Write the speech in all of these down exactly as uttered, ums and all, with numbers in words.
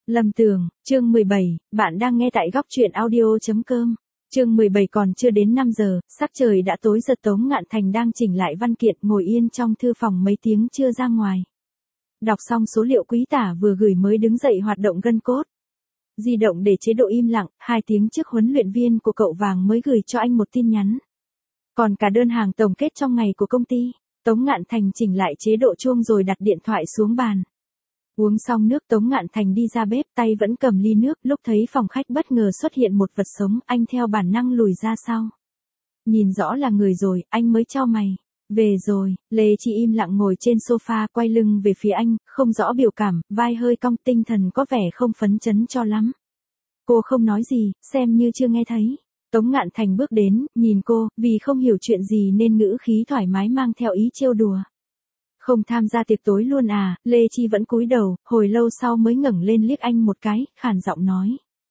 Lâm Tường, chương mười bảy, bạn đang nghe tại góc truyện audio.com. Chương mười bảy còn chưa đến năm giờ, sắc trời đã tối giật. Tống Ngạn Thành đang chỉnh lại văn kiện, ngồi yên trong thư phòng mấy tiếng chưa ra ngoài. Đọc xong số liệu quý tả vừa gửi mới đứng dậy hoạt động gân cốt. Di động để chế độ im lặng, hai tiếng trước huấn luyện viên của cậu Vàng mới gửi cho anh một tin nhắn. Còn cả đơn hàng tổng kết trong ngày của công ty, Tống Ngạn Thành chỉnh lại chế độ chuông rồi đặt điện thoại xuống bàn. Uống xong nước, Tống Ngạn Thành đi ra bếp, tay vẫn cầm ly nước. Lúc thấy phòng khách bất ngờ xuất hiện một vật sống, anh theo bản năng lùi ra sau. Nhìn rõ là người rồi, anh mới chau mày. Về rồi. Lê Chi im lặng ngồi trên sofa, quay lưng về phía anh, không rõ biểu cảm, vai hơi cong, tinh thần có vẻ không phấn chấn cho lắm. Cô không nói gì, xem như chưa nghe thấy. Tống Ngạn Thành bước đến, nhìn cô, vì không hiểu chuyện gì nên ngữ khí thoải mái mang theo ý trêu đùa. Không tham gia tiệc tối luôn à? Lê Chi vẫn cúi đầu, hồi lâu sau mới ngẩng lên liếc anh một cái, khàn giọng nói.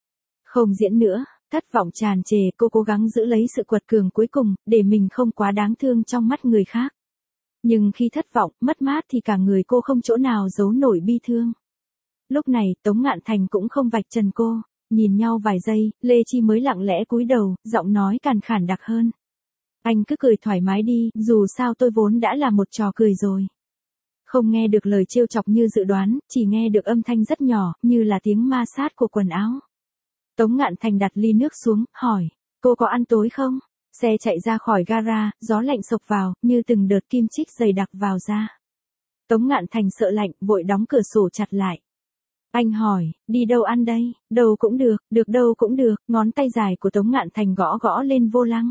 Không diễn nữa. Thất vọng tràn trề, cô cố gắng giữ lấy sự quật cường cuối cùng, để mình không quá đáng thương trong mắt người khác. Nhưng khi thất vọng, mất mát thì cả người cô không chỗ nào giấu nổi bi thương. Lúc này, Tống Ngạn Thành cũng không vạch trần cô, nhìn nhau vài giây, Lê Chi mới lặng lẽ cúi đầu, giọng nói càn khàn đặc hơn. Anh cứ cười thoải mái đi, dù sao tôi vốn đã là một trò cười rồi. Không nghe được lời trêu chọc như dự đoán, chỉ nghe được âm thanh rất nhỏ, như là tiếng ma sát của quần áo. Tống Ngạn Thành đặt ly nước xuống, hỏi, cô có ăn tối không? Xe chạy ra khỏi gara, gió lạnh xộc vào, như từng đợt kim chích dày đặc vào da. Tống Ngạn Thành sợ lạnh, vội đóng cửa sổ chặt lại. Anh hỏi, đi đâu ăn đây? Đâu cũng được, được đâu cũng được, ngón tay dài của Tống Ngạn Thành gõ gõ lên vô lăng.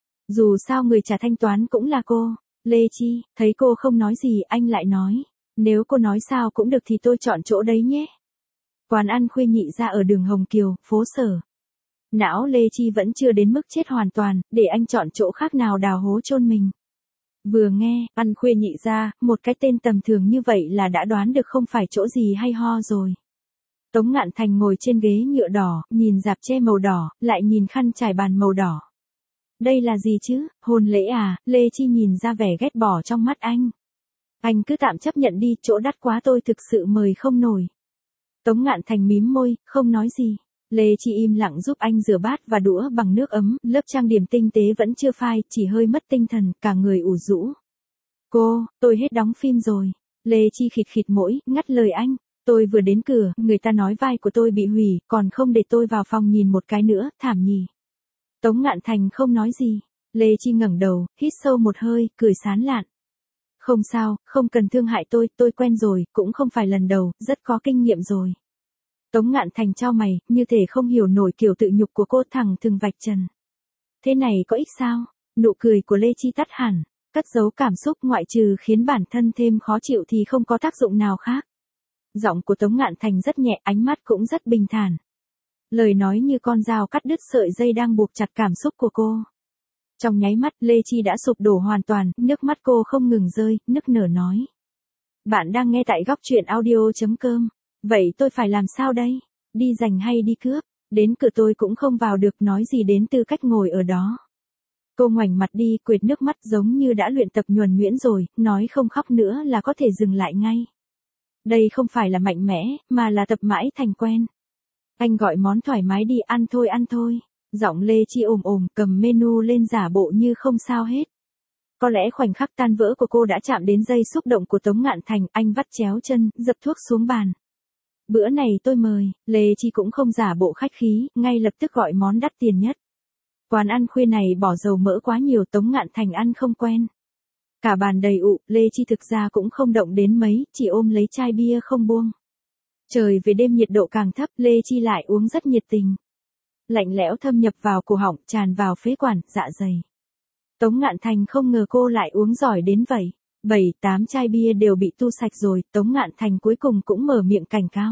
Dù sao người trả thanh toán cũng là cô. Lê Chi, thấy cô không nói gì, anh lại nói, nếu cô nói sao cũng được thì tôi chọn chỗ đấy nhé. Quán ăn khuya nhị ra ở đường Hồng Kiều, phố Sở. Não Lê Chi vẫn chưa đến mức chết hoàn toàn, để anh chọn chỗ khác nào đào hố chôn mình. Vừa nghe, ăn khuya nhị ra, một cái tên tầm thường như vậy là đã đoán được không phải chỗ gì hay ho rồi. Tống Ngạn Thành ngồi trên ghế nhựa đỏ, nhìn rạp che màu đỏ, lại nhìn khăn trải bàn màu đỏ. Đây là gì chứ, hôn lễ à? Lê Chi nhìn ra vẻ ghét bỏ trong mắt anh. Anh cứ tạm chấp nhận đi, chỗ đắt quá tôi thực sự mời không nổi. Tống Ngạn Thành mím môi, không nói gì. Lê Chi im lặng giúp anh rửa bát và đũa bằng nước ấm, lớp trang điểm tinh tế vẫn chưa phai, chỉ hơi mất tinh thần, cả người ủ rũ. Cô, tôi hết đóng phim rồi. Lê Chi khịt khịt mũi, ngắt lời anh. Tôi vừa đến cửa, người ta nói vai của tôi bị hủy, còn không để tôi vào phòng nhìn một cái nữa, thảm nhỉ. Tống Ngạn Thành không nói gì. Lê Chi ngẩng đầu, hít sâu một hơi, cười sán lạn. Không sao, không cần thương hại tôi, tôi quen rồi, cũng không phải lần đầu, rất có kinh nghiệm rồi. Tống Ngạn Thành chau mày, như thể không hiểu nổi kiểu tự nhục của cô, thẳng thừng vạch trần. Thế này có ích sao? Nụ cười của Lê Chi tắt hẳn, cất giấu cảm xúc, ngoại trừ khiến bản thân thêm khó chịu thì không có tác dụng nào khác. Giọng của Tống Ngạn Thành rất nhẹ, ánh mắt cũng rất bình thản. Lời nói như con dao cắt đứt sợi dây đang buộc chặt cảm xúc của cô. Trong nháy mắt, Lê Chi đã sụp đổ hoàn toàn, nước mắt cô không ngừng rơi, nức nở nói. Bạn đang nghe tại góc truyện audio.com. Vậy tôi phải làm sao đây? Đi giành hay đi cướp? Đến cửa tôi cũng không vào được, nói gì đến tư cách ngồi ở đó. Cô ngoảnh mặt đi, quệt nước mắt giống như đã luyện tập nhuần nhuyễn rồi, nói không khóc nữa là có thể dừng lại ngay. Đây không phải là mạnh mẽ, mà là tập mãi thành quen. Anh gọi món thoải mái đi, ăn thôi ăn thôi. Giọng Lê Chi ồm ồm, cầm menu lên giả bộ như không sao hết. Có lẽ khoảnh khắc tan vỡ của cô đã chạm đến dây xúc động của Tống Ngạn Thành, anh vắt chéo chân, dập thuốc xuống bàn. Bữa này tôi mời. Lê Chi cũng không giả bộ khách khí, ngay lập tức gọi món đắt tiền nhất. Quán ăn khuya này bỏ dầu mỡ quá nhiều, Tống Ngạn Thành ăn không quen. Cả bàn đầy ụ, Lê Chi thực ra cũng không động đến mấy, chỉ ôm lấy chai bia không buông. Trời về đêm nhiệt độ càng thấp, Lê Chi lại uống rất nhiệt tình. Lạnh lẽo thâm nhập vào cổ họng, tràn vào phế quản, dạ dày. Tống Ngạn Thành không ngờ cô lại uống giỏi đến vậy. Bảy, tám chai bia đều bị tu sạch rồi, Tống Ngạn Thành cuối cùng cũng mở miệng cảnh cáo.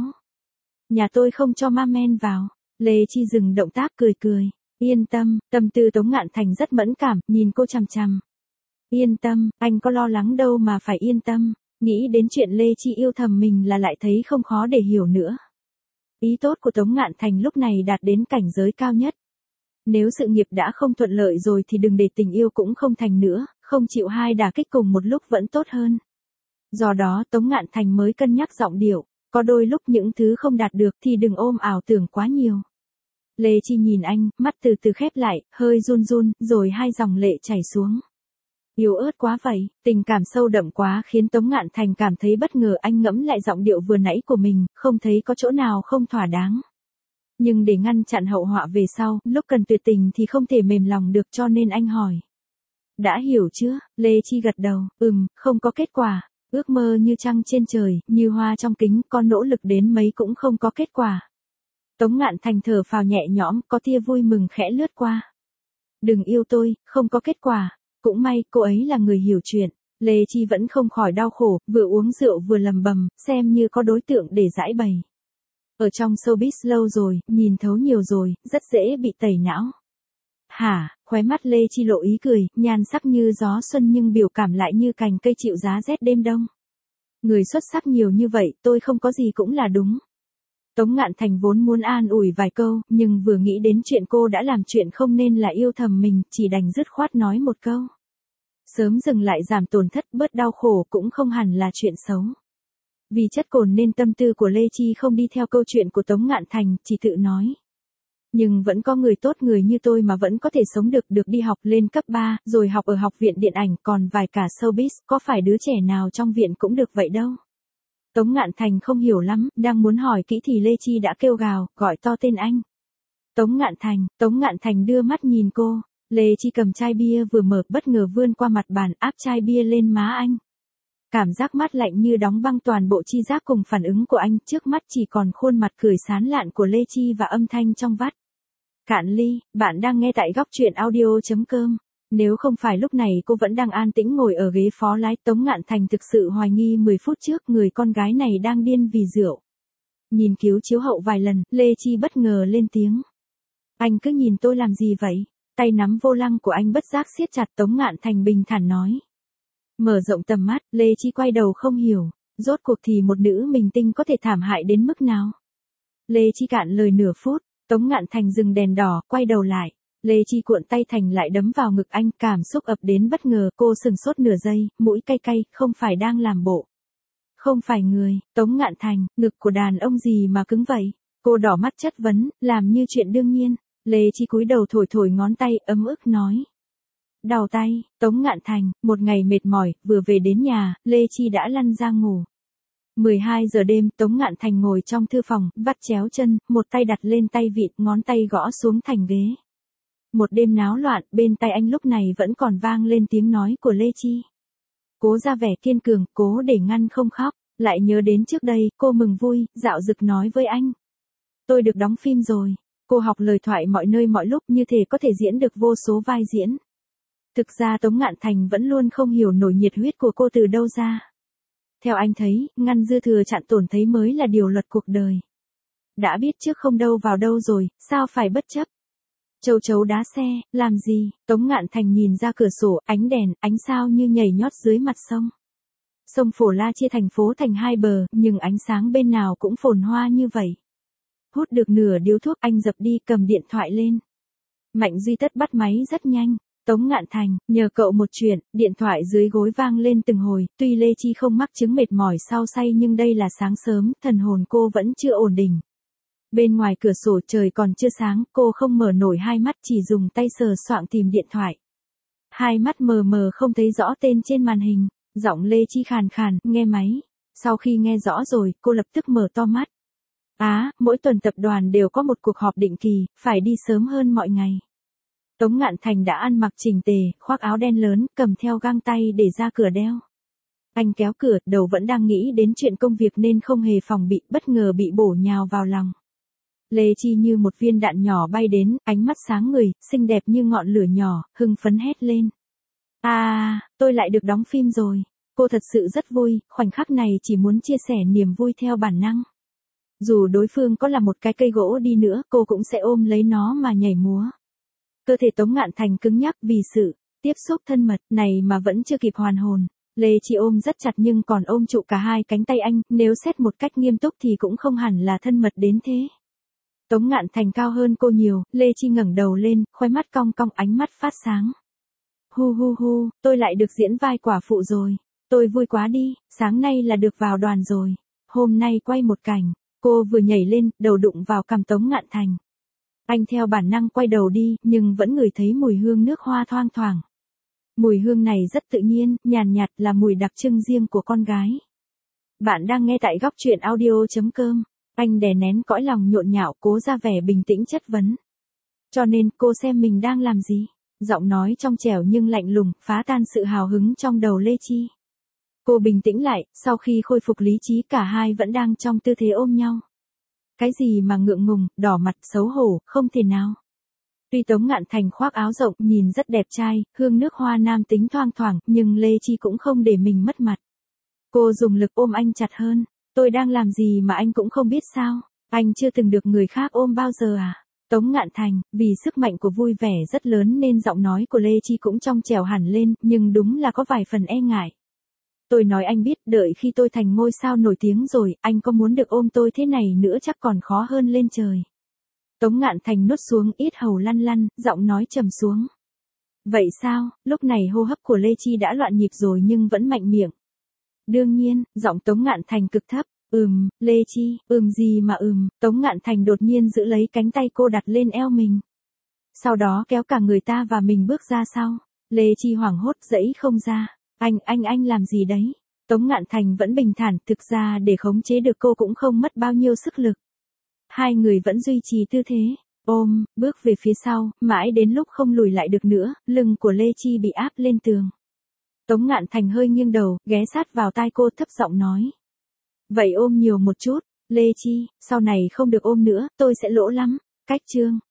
Nhà tôi không cho ma men vào. Lê Chi dừng động tác, cười cười. Yên tâm, tâm tư Tống Ngạn Thành rất mẫn cảm, nhìn cô chằm chằm. Yên tâm, anh có lo lắng đâu mà phải yên tâm. Nghĩ đến chuyện Lê Chi yêu thầm mình là lại thấy không khó để hiểu nữa. Ý tốt của Tống Ngạn Thành lúc này đạt đến cảnh giới cao nhất. Nếu sự nghiệp đã không thuận lợi rồi thì đừng để tình yêu cũng không thành nữa, không chịu hai đả kích cùng một lúc vẫn tốt hơn. Do đó Tống Ngạn Thành mới cân nhắc giọng điệu. Có đôi lúc những thứ không đạt được thì đừng ôm ảo tưởng quá nhiều. Lê Chi nhìn anh, mắt từ từ khép lại, hơi run run, rồi hai dòng lệ chảy xuống. Yếu ớt quá vậy, tình cảm sâu đậm quá khiến Tống Ngạn Thành cảm thấy bất ngờ. Anh ngẫm lại giọng điệu vừa nãy của mình, không thấy có chỗ nào không thỏa đáng. Nhưng để ngăn chặn hậu họa về sau, lúc cần tuyệt tình thì không thể mềm lòng được, cho nên anh hỏi. Đã hiểu chưa? Lê Chi gật đầu, ừm, không có kết quả. Ước mơ như trăng trên trời, như hoa trong kính, con nỗ lực đến mấy cũng không có kết quả. Tống Ngạn Thành thở phào nhẹ nhõm, có tia vui mừng khẽ lướt qua. Đừng yêu tôi, không có kết quả. Cũng may, cô ấy là người hiểu chuyện. Lê Chi vẫn không khỏi đau khổ, vừa uống rượu vừa lầm bầm, xem như có đối tượng để giải bày. Ở trong showbiz lâu rồi, nhìn thấu nhiều rồi, rất dễ bị tẩy não. Hả, khóe mắt Lê Chi lộ ý cười, nhan sắc như gió xuân nhưng biểu cảm lại như cành cây chịu giá rét đêm đông. Người xuất sắc nhiều như vậy, tôi không có gì cũng là đúng. Tống Ngạn Thành vốn muốn an ủi vài câu, nhưng vừa nghĩ đến chuyện cô đã làm chuyện không nên là yêu thầm mình, chỉ đành dứt khoát nói một câu. Sớm dừng lại giảm tổn thất, bớt đau khổ cũng không hẳn là chuyện xấu. Vì chất cồn nên tâm tư của Lê Chi không đi theo câu chuyện của Tống Ngạn Thành, chỉ tự nói. Nhưng vẫn có người tốt người như tôi mà vẫn có thể sống được, được đi học lên cấp ba, rồi học ở học viện điện ảnh, còn vài cả showbiz, có phải đứa trẻ nào trong viện cũng được vậy đâu. Tống Ngạn Thành không hiểu lắm, đang muốn hỏi kỹ thì Lê Chi đã kêu gào, gọi to tên anh. Tống Ngạn Thành, Tống Ngạn Thành đưa mắt nhìn cô, Lê Chi cầm chai bia vừa mở bất ngờ vươn qua mặt bàn áp chai bia lên má anh. Cảm giác mát lạnh như đóng băng toàn bộ chi giác cùng phản ứng của anh, trước mắt chỉ còn khuôn mặt cười sán lạn của Lê Chi và âm thanh trong vắt. Cạn ly, bạn đang nghe tại góc truyện audio.com. Nếu không phải lúc này cô vẫn đang an tĩnh ngồi ở ghế phó lái, Tống Ngạn Thành thực sự hoài nghi mười phút trước người con gái này đang điên vì rượu. Nhìn cứu chiếu hậu vài lần, Lê Chi bất ngờ lên tiếng. Anh cứ nhìn tôi làm gì vậy? Tay nắm vô lăng của anh bất giác siết chặt. Tống Ngạn Thành bình thản nói. Mở rộng tầm mắt, Lê Chi quay đầu không hiểu, rốt cuộc thì một nữ minh tinh có thể thảm hại đến mức nào? Lê Chi cạn lời nửa phút, Tống Ngạn Thành dừng đèn đỏ, quay đầu lại. Lê Chi cuộn tay thành lại đấm vào ngực anh, cảm xúc ập đến bất ngờ, cô sừng sốt nửa giây, mũi cay cay, không phải đang làm bộ. Không phải người, Tống Ngạn Thành, ngực của đàn ông gì mà cứng vậy? Cô đỏ mắt chất vấn, làm như chuyện đương nhiên. Lê Chi cúi đầu thổi thổi ngón tay, ấm ức nói. Đau tay, Tống Ngạn Thành, một ngày mệt mỏi, vừa về đến nhà, Lê Chi đã lăn ra ngủ. mười hai giờ đêm, Tống Ngạn Thành ngồi trong thư phòng, vắt chéo chân, một tay đặt lên tay vịn, ngón tay gõ xuống thành ghế. Một đêm náo loạn, bên tai anh lúc này vẫn còn vang lên tiếng nói của Lê Chi. Cố ra vẻ kiên cường, cố để ngăn không khóc, lại nhớ đến trước đây, cô mừng vui, dạo dực nói với anh. Tôi được đóng phim rồi, cô học lời thoại mọi nơi mọi lúc như thể có thể diễn được vô số vai diễn. Thực ra Tống Ngạn Thành vẫn luôn không hiểu nổi nhiệt huyết của cô từ đâu ra. Theo anh thấy, ngăn dư thừa chặn tổn thấy mới là điều luật cuộc đời. Đã biết trước không đâu vào đâu rồi, sao phải bất chấp? Châu chấu đá xe, làm gì? Tống Ngạn Thành nhìn ra cửa sổ, ánh đèn, ánh sao như nhảy nhót dưới mặt sông. Sông Phổ La chia thành phố thành hai bờ, nhưng ánh sáng bên nào cũng phồn hoa như vậy. Hút được nửa điếu thuốc, anh dập đi, cầm điện thoại lên. Mạnh Duy Tất bắt máy rất nhanh. Tống Ngạn Thành, nhờ cậu một chuyện, điện thoại dưới gối vang lên từng hồi, tuy Lê Chi không mắc chứng mệt mỏi sau say nhưng đây là sáng sớm, thần hồn cô vẫn chưa ổn định. Bên ngoài cửa sổ trời còn chưa sáng, cô không mở nổi hai mắt, chỉ dùng tay sờ soạng tìm điện thoại. Hai mắt mờ mờ không thấy rõ tên trên màn hình, giọng Lê Chi khàn khàn, nghe máy. Sau khi nghe rõ rồi, cô lập tức mở to mắt. Á, mỗi tuần tập đoàn đều có một cuộc họp định kỳ, phải đi sớm hơn mọi ngày. Tống Ngạn Thành đã ăn mặc chỉnh tề, khoác áo đen lớn, cầm theo găng tay để ra cửa đeo. Anh kéo cửa, đầu vẫn đang nghĩ đến chuyện công việc nên không hề phòng bị, bất ngờ bị bổ nhào vào lòng. Lê Chi như một viên đạn nhỏ bay đến, ánh mắt sáng người, xinh đẹp như ngọn lửa nhỏ, hưng phấn hét lên. À, tôi lại được đóng phim rồi. Cô thật sự rất vui, khoảnh khắc này chỉ muốn chia sẻ niềm vui theo bản năng. Dù đối phương có là một cái cây gỗ đi nữa, cô cũng sẽ ôm lấy nó mà nhảy múa. Cơ thể Tống Ngạn Thành cứng nhắc vì sự tiếp xúc thân mật này mà vẫn chưa kịp hoàn hồn. Lê Chi ôm rất chặt nhưng còn ôm trụ cả hai cánh tay anh, nếu xét một cách nghiêm túc thì cũng không hẳn là thân mật đến thế. Tống Ngạn Thành cao hơn cô nhiều, Lê Chi ngẩng đầu lên, khóe mắt cong cong, ánh mắt phát sáng. Hu hu hu, tôi lại được diễn vai quả phụ rồi. Tôi vui quá đi, sáng nay là được vào đoàn rồi. hôm nay quay một cảnh, cô vừa nhảy lên, đầu đụng vào cằm Tống Ngạn Thành. Anh theo bản năng quay đầu đi, nhưng vẫn ngửi thấy mùi hương nước hoa thoang thoảng. Mùi hương này rất tự nhiên, nhàn nhạt là mùi đặc trưng riêng của con gái. Bạn đang nghe tại góc truyện audio chấm com. Anh đè nén cõi lòng nhộn nhạo, cố ra vẻ bình tĩnh chất vấn. Cho nên cô xem mình đang làm gì? Giọng nói trong trẻo nhưng lạnh lùng, phá tan sự hào hứng trong đầu Lê Chi. Cô bình tĩnh lại, sau khi khôi phục lý trí cả hai vẫn đang trong tư thế ôm nhau. Cái gì mà ngượng ngùng, đỏ mặt, xấu hổ, không thể nào. Tuy Tống Ngạn Thành khoác áo rộng, nhìn rất đẹp trai, hương nước hoa nam tính thoang thoảng, nhưng Lê Chi cũng không để mình mất mặt. Cô dùng lực ôm anh chặt hơn. Tôi đang làm gì mà anh cũng không biết sao? Anh chưa từng được người khác ôm bao giờ à? Tống Ngạn Thành, vì sức mạnh của vui vẻ rất lớn nên giọng nói của Lê Chi cũng trong trẻo hẳn lên, nhưng đúng là có vài phần e ngại. Tôi nói anh biết, đợi khi tôi thành ngôi sao nổi tiếng rồi, anh có muốn được ôm tôi thế này nữa chắc còn khó hơn lên trời. Tống Ngạn Thành nuốt xuống, yết hầu lăn lăn, giọng nói trầm xuống. Vậy sao? Lúc này hô hấp của Lê Chi đã loạn nhịp rồi nhưng vẫn mạnh miệng. Đương nhiên, giọng Tống Ngạn Thành cực thấp. Ừm, Lê Chi, ừm gì mà ừm, Tống Ngạn Thành đột nhiên giữ lấy cánh tay cô đặt lên eo mình. Sau đó kéo cả người ta và mình bước ra sau. Lê Chi hoảng hốt dẫy không ra. Anh, anh, anh làm gì đấy? Tống Ngạn Thành vẫn bình thản, thực ra để khống chế được cô cũng không mất bao nhiêu sức lực. Hai người vẫn duy trì tư thế, ôm, bước về phía sau, mãi đến lúc không lùi lại được nữa, lưng của Lê Chi bị áp lên tường. Tống Ngạn Thành hơi nghiêng đầu, ghé sát vào tai cô thấp giọng nói. Vậy ôm nhiều một chút, Lê Chi, sau này không được ôm nữa, tôi sẽ lỗ lắm. Cách chương.